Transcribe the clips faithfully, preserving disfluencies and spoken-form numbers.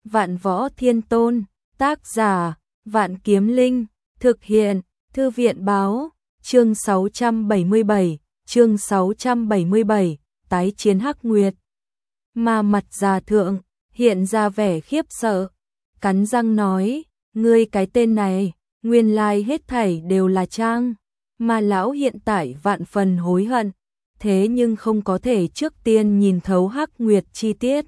Vạn Võ Thiên Tôn, tác giả, Vạn Kiếm Linh, thực hiện, Thư viện báo, chương sáu trăm bảy mươi bảy, chương sáu trăm bảy mươi bảy, tái chiến Hắc Nguyệt. Mà mặt già thượng, hiện ra vẻ khiếp sợ, cắn răng nói, ngươi cái tên này, nguyên lai hết thảy đều là trang, mà lão hiện tại vạn phần hối hận, thế nhưng không có thể trước tiên nhìn thấu Hắc Nguyệt chi tiết.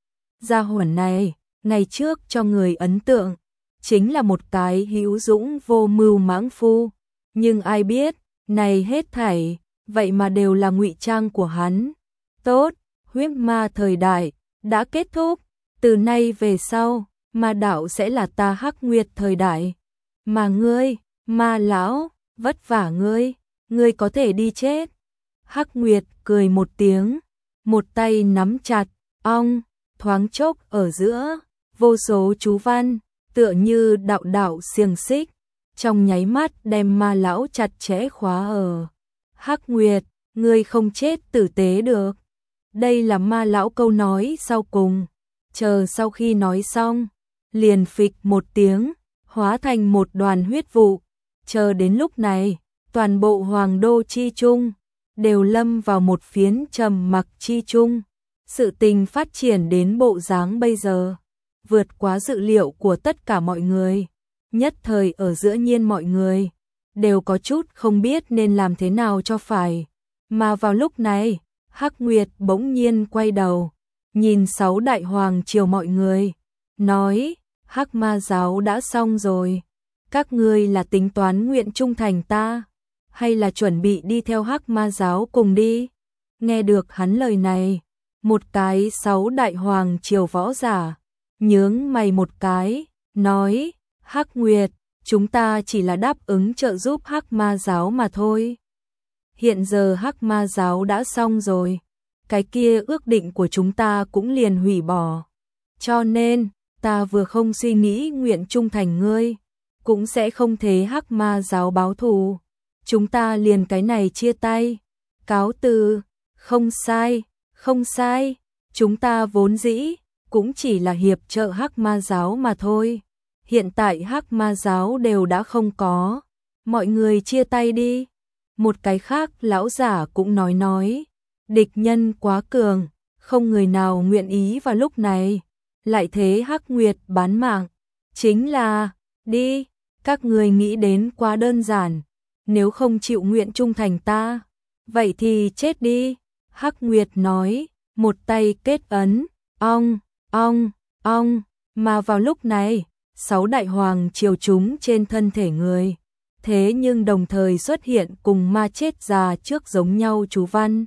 Gia hỏa này, ngày trước cho người ấn tượng, chính là một cái hữu dũng vô mưu mãng phu, nhưng ai biết, này hết thảy, vậy mà đều là ngụy trang của hắn. Tốt, huyết ma thời đại, đã kết thúc, từ nay về sau, ma đạo sẽ là ta Hắc Nguyệt thời đại. Mà ngươi, ma lão, vất vả ngươi, ngươi có thể đi chết. Hắc Nguyệt cười một tiếng, một tay nắm chặt, ong, thoáng chốc ở giữa, vô số chú văn, tựa như đạo đạo xiềng xích, trong nháy mắt đem ma lão chặt chẽ khóa ở. Hắc Nguyệt, ngươi không chết tử tế được. Đây là ma lão câu nói sau cùng, chờ sau khi nói xong, liền phịch một tiếng, hóa thành một đoàn huyết vụ, chờ đến lúc này, toàn bộ hoàng đô chi trung, đều lâm vào một phiến trầm mặc chi trung. Sự tình phát triển đến bộ dáng bây giờ, vượt quá dự liệu của tất cả mọi người, nhất thời ở giữa nhiên mọi người, đều có chút không biết nên làm thế nào cho phải. Mà vào lúc này, Hắc Nguyệt bỗng nhiên quay đầu, nhìn sáu đại hoàng triều mọi người, nói, Hắc ma giáo đã xong rồi, các ngươi là tính toán nguyện trung thành ta, hay là chuẩn bị đi theo Hắc ma giáo cùng đi? Nghe được hắn lời này, một cái sáu đại hoàng triều võ giả, nhướng mày một cái, nói, Hắc Nguyệt, chúng ta chỉ là đáp ứng trợ giúp Hắc ma giáo mà thôi. Hiện giờ Hắc ma giáo đã xong rồi, cái kia ước định của chúng ta cũng liền hủy bỏ. Cho nên, ta vừa không suy nghĩ nguyện trung thành ngươi, cũng sẽ không thế Hắc ma giáo báo thù. Chúng ta liền cái này chia tay, cáo từ, không sai, không sai, chúng ta vốn dĩ, cũng chỉ là hiệp trợ Hắc ma giáo mà thôi. Hiện tại Hắc ma giáo đều đã không có, mọi người chia tay đi. Một cái khác lão giả cũng nói nói, địch nhân quá cường, không người nào nguyện ý vào lúc này, lại thế Hắc Nguyệt bán mạng, chính là, đi, các người nghĩ đến quá đơn giản, nếu không chịu nguyện trung thành ta, vậy thì chết đi. Hắc Nguyệt nói, một tay kết ấn, ong, ong, ong, mà vào lúc này, sáu đại hoàng triều chúng trên thân thể người, thế nhưng đồng thời xuất hiện cùng ma chết già trước giống nhau chú văn.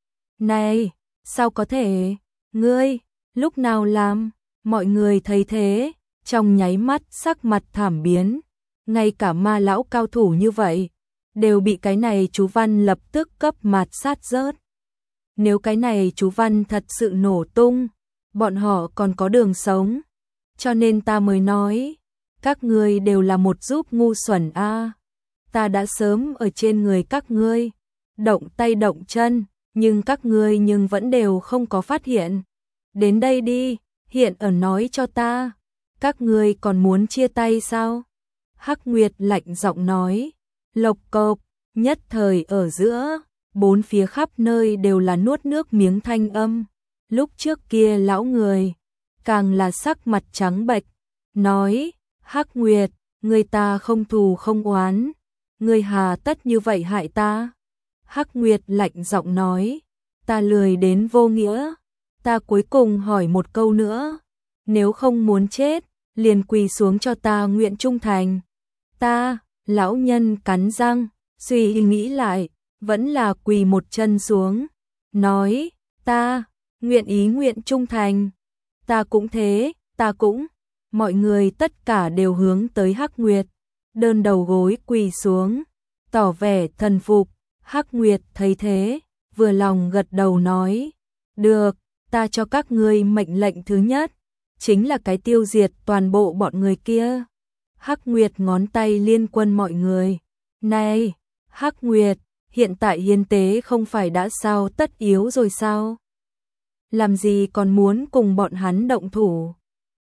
Này, sao có thể, ngươi, lúc nào làm, mọi người thấy thế, trong nháy mắt sắc mặt thảm biến, ngay cả ma lão cao thủ như vậy, đều bị cái này chú văn lập tức cấp mạt sát rớt. Nếu cái này chú văn thật sự nổ tung, bọn họ còn có đường sống. Cho nên ta mới nói, các ngươi đều là một giúp ngu xuẩn a. À. Ta đã sớm ở trên người các ngươi, động tay động chân, nhưng các ngươi nhưng vẫn đều không có phát hiện. Đến đây đi, hiện ở nói cho ta, các ngươi còn muốn chia tay sao? Hắc Nguyệt lạnh giọng nói, lộc cộc, nhất thời ở giữa, bốn phía khắp nơi đều là nuốt nước miếng thanh âm. Lúc trước kia lão người, càng là sắc mặt trắng bệch, nói, Hắc Nguyệt, người ta không thù không oán, người hà tất như vậy hại ta. Hắc Nguyệt lạnh giọng nói, ta lười đến vô nghĩa, ta cuối cùng hỏi một câu nữa, nếu không muốn chết, liền quỳ xuống cho ta nguyện trung thành. Ta, lão nhân cắn răng, suy nghĩ lại, vẫn là quỳ một chân xuống, nói, ta, nguyện ý nguyện trung thành, ta cũng thế, ta cũng, mọi người tất cả đều hướng tới Hắc Nguyệt, đơn đầu gối quỳ xuống, tỏ vẻ thần phục. Hắc Nguyệt thấy thế, vừa lòng gật đầu nói, được, ta cho các ngươi mệnh lệnh thứ nhất, chính là cái tiêu diệt toàn bộ bọn người kia. Hắc Nguyệt ngón tay liên quân mọi người, này, Hắc Nguyệt, hiện tại hiến tế không phải đã sao tất yếu rồi sao? Làm gì còn muốn cùng bọn hắn động thủ?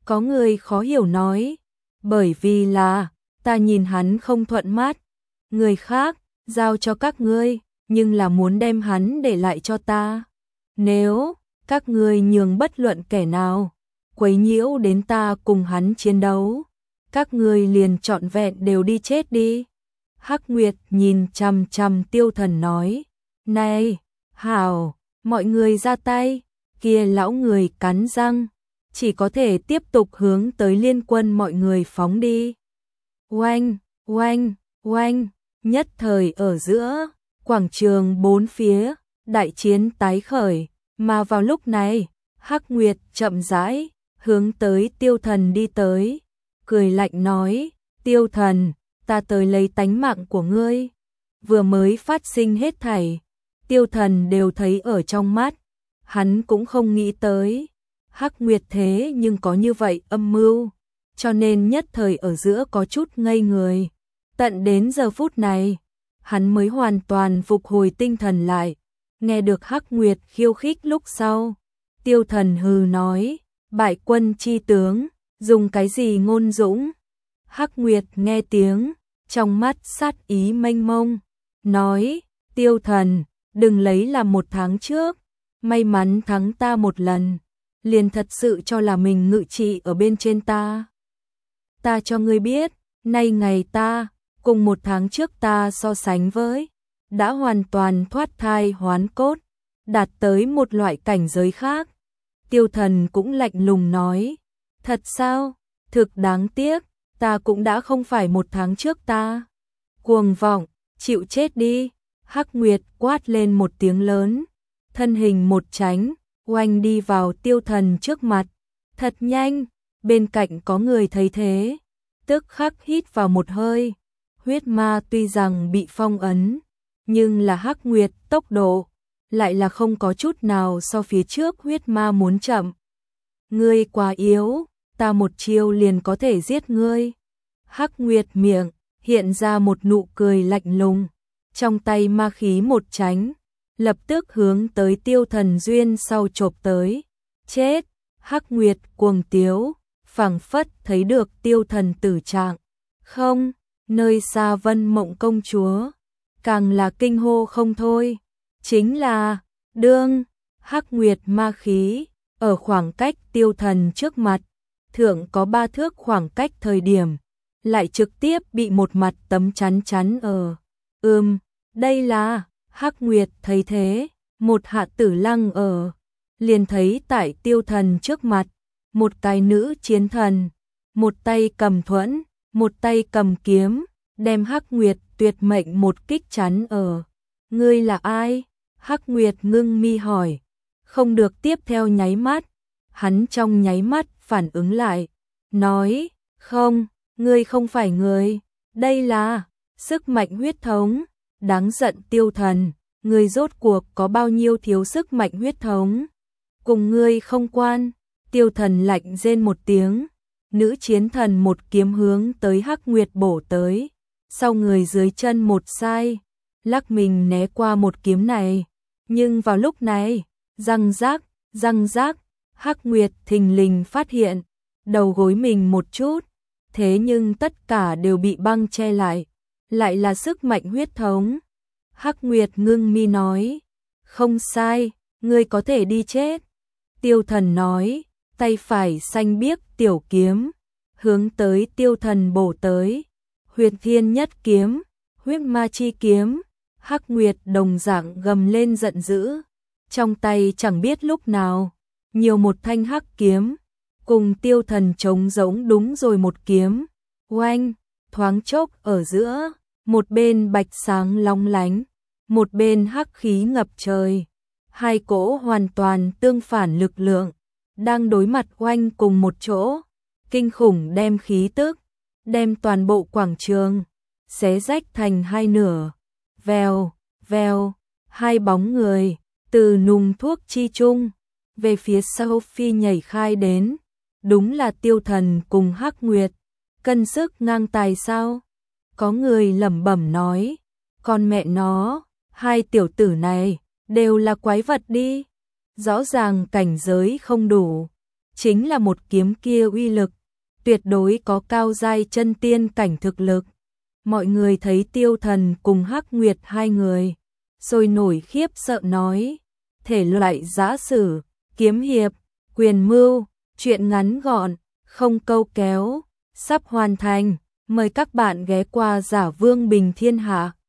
Có người khó hiểu nói, bởi vì là, ta nhìn hắn không thuận mắt, người khác, giao cho các ngươi, nhưng là muốn đem hắn để lại cho ta. Nếu, các ngươi nhường bất luận kẻ nào, quấy nhiễu đến ta cùng hắn chiến đấu, các ngươi liền trọn vẹn đều đi chết đi. Hắc Nguyệt nhìn chằm chằm Tiêu Thần nói, này, hảo, mọi người ra tay, kia lão người cắn răng, chỉ có thể tiếp tục hướng tới liên quân mọi người phóng đi. Oanh, oanh, oanh, nhất thời ở giữa, quảng trường bốn phía, đại chiến tái khởi, mà vào lúc này, Hắc Nguyệt chậm rãi, hướng tới Tiêu Thần đi tới, cười lạnh nói, Tiêu Thần, ta tới lấy tánh mạng của ngươi. Vừa mới phát sinh hết thảy, Tiêu Thần đều thấy ở trong mắt, hắn cũng không nghĩ tới. Hắc Nguyệt thế nhưng có như vậy âm mưu, cho nên nhất thời ở giữa có chút ngây người. Tận đến giờ phút này, hắn mới hoàn toàn phục hồi tinh thần lại, nghe được Hắc Nguyệt khiêu khích lúc sau. Tiêu Thần hừ nói, bại quân chi tướng, dùng cái gì ngôn dũng? Hắc Nguyệt nghe tiếng, trong mắt sát ý mênh mông, nói, Tiêu Thần, đừng lấy làm một tháng trước, may mắn thắng ta một lần, liền thật sự cho là mình ngự trị ở bên trên ta. Ta cho ngươi biết, nay ngày ta, cùng một tháng trước ta so sánh với, đã hoàn toàn thoát thai hoán cốt, đạt tới một loại cảnh giới khác. Tiêu Thần cũng lạnh lùng nói, thật sao, thực đáng tiếc, ta cũng đã không phải một tháng trước ta. Cuồng vọng, chịu chết đi. Hắc Nguyệt quát lên một tiếng lớn, thân hình một tránh, oanh đi vào Tiêu Thần trước mặt. Thật nhanh, bên cạnh có người thấy thế, tức khắc hít vào một hơi. Huyết ma tuy rằng bị phong ấn, nhưng là Hắc Nguyệt tốc độ lại là không có chút nào so phía trước huyết ma muốn chậm. Ngươi quá yếu, ta một chiêu liền có thể giết ngươi. Hắc Nguyệt miệng hiện ra một nụ cười lạnh lùng, trong tay ma khí một tránh, lập tức hướng tới Tiêu Thần duyên sau chộp tới. Chết! Hắc Nguyệt cuồng tiếu, phảng phất thấy được Tiêu Thần tử trạng. Không, nơi xa Vân Mộng công chúa, càng là kinh hô không thôi. Chính là, đương, Hắc Nguyệt ma khí, ở khoảng cách Tiêu Thần trước mặt, thượng có ba thước khoảng cách thời điểm, lại trực tiếp bị một mặt tấm chắn chắn ở. Ừm, đây là, Hắc Nguyệt thấy thế, một hạ tử lăng ở, liền thấy tại Tiêu Thần trước mặt, một cái nữ chiến thần, một tay cầm thuẫn, một tay cầm kiếm, đem Hắc Nguyệt tuyệt mệnh một kích chắn ở. Ngươi là ai? Hắc Nguyệt ngưng mi hỏi, không được tiếp theo nháy mắt, hắn trong nháy mắt phản ứng lại, nói, không, ngươi không phải người, đây là sức mạnh huyết thống. Đáng giận Tiêu Thần, ngươi rốt cuộc có bao nhiêu thiếu sức mạnh huyết thống? Cùng ngươi không quan. Tiêu Thần lạnh rên một tiếng, nữ chiến thần một kiếm hướng tới Hắc Nguyệt bổ tới, sau người dưới chân một sai, lắc mình né qua một kiếm này. Nhưng vào lúc này, răng rác, răng rác, Hắc Nguyệt thình lình phát hiện, đầu gối mình một chút, thế nhưng tất cả đều bị băng che lại, lại là sức mạnh huyết thống. Hắc Nguyệt ngưng mi nói, không sai, ngươi có thể đi chết. Tiêu Thần nói, tay phải xanh biếc tiểu kiếm, hướng tới Tiêu Thần bổ tới. Huyền Thiên Nhất kiếm, huyết ma chi kiếm. Hắc Nguyệt đồng dạng gầm lên giận dữ, trong tay chẳng biết lúc nào nhiều một thanh hắc kiếm, cùng Tiêu Thần chống giống đúng rồi một kiếm. Oanh, thoáng chốc ở giữa, một bên bạch sáng long lánh, một bên hắc khí ngập trời, hai cỗ hoàn toàn tương phản lực lượng đang đối mặt oanh cùng một chỗ, kinh khủng đem khí tức, đem toàn bộ quảng trường xé rách thành hai nửa. Vèo, vèo, hai bóng người từ nùng thuốc chi chung về phía sau phi nhảy khai đến, đúng là Tiêu Thần cùng Hắc Nguyệt, cân sức ngang tài sao? Có người lẩm bẩm nói, con mẹ nó, hai tiểu tử này đều là quái vật đi, rõ ràng cảnh giới không đủ, chính là một kiếm kia uy lực, tuyệt đối có cao giai chân tiên cảnh thực lực. Mọi người thấy Tiêu Thần cùng Hắc Nguyệt hai người, sôi nổi khiếp sợ nói, thể loại giã sử, kiếm hiệp, quyền mưu, truyện ngắn gọn, không câu kéo, sắp hoàn thành, mời các bạn ghé qua Giả Vương Bình Thiên Hạ.